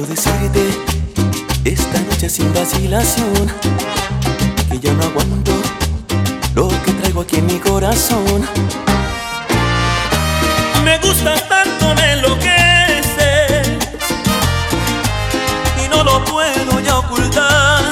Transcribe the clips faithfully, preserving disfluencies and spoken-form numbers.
Quiero decirte esta noche sin vacilación que ya no aguanto lo que traigo aquí en mi corazón. Me gustas tanto, me enloqueces y no lo puedo ya ocultar.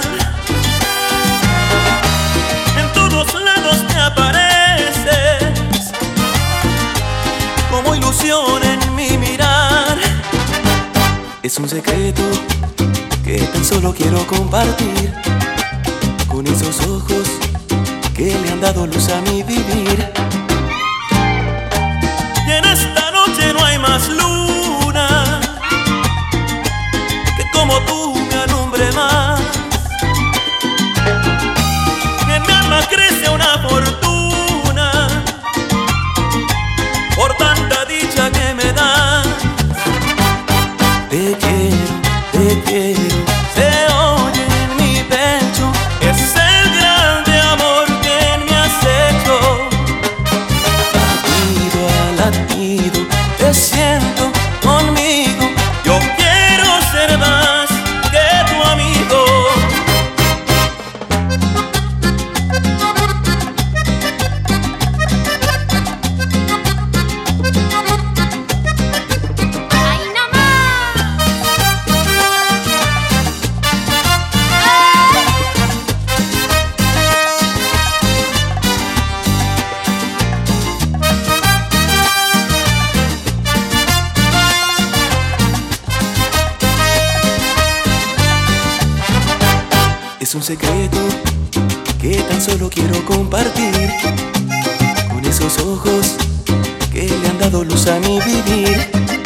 En todos lados te apareces como ilusión en mi mirar. Es un secreto que tan solo quiero compartir con esos ojos que le han dado luz a mi vivir. Y en esta noche no hay más luna que como tú me alumbre más. En mi alma crece una fortuna por tanta dicha que me das. Te quiero, te quiero, Se oye en mi pecho, es el grande amor que me has hecho. latido a latido, te siento conmigo. Yo quiero ser más que tu amigo. ¡Ay, no más! Es un secreto que tan solo quiero compartir con esos ojos que le han dado luz a mi vivir.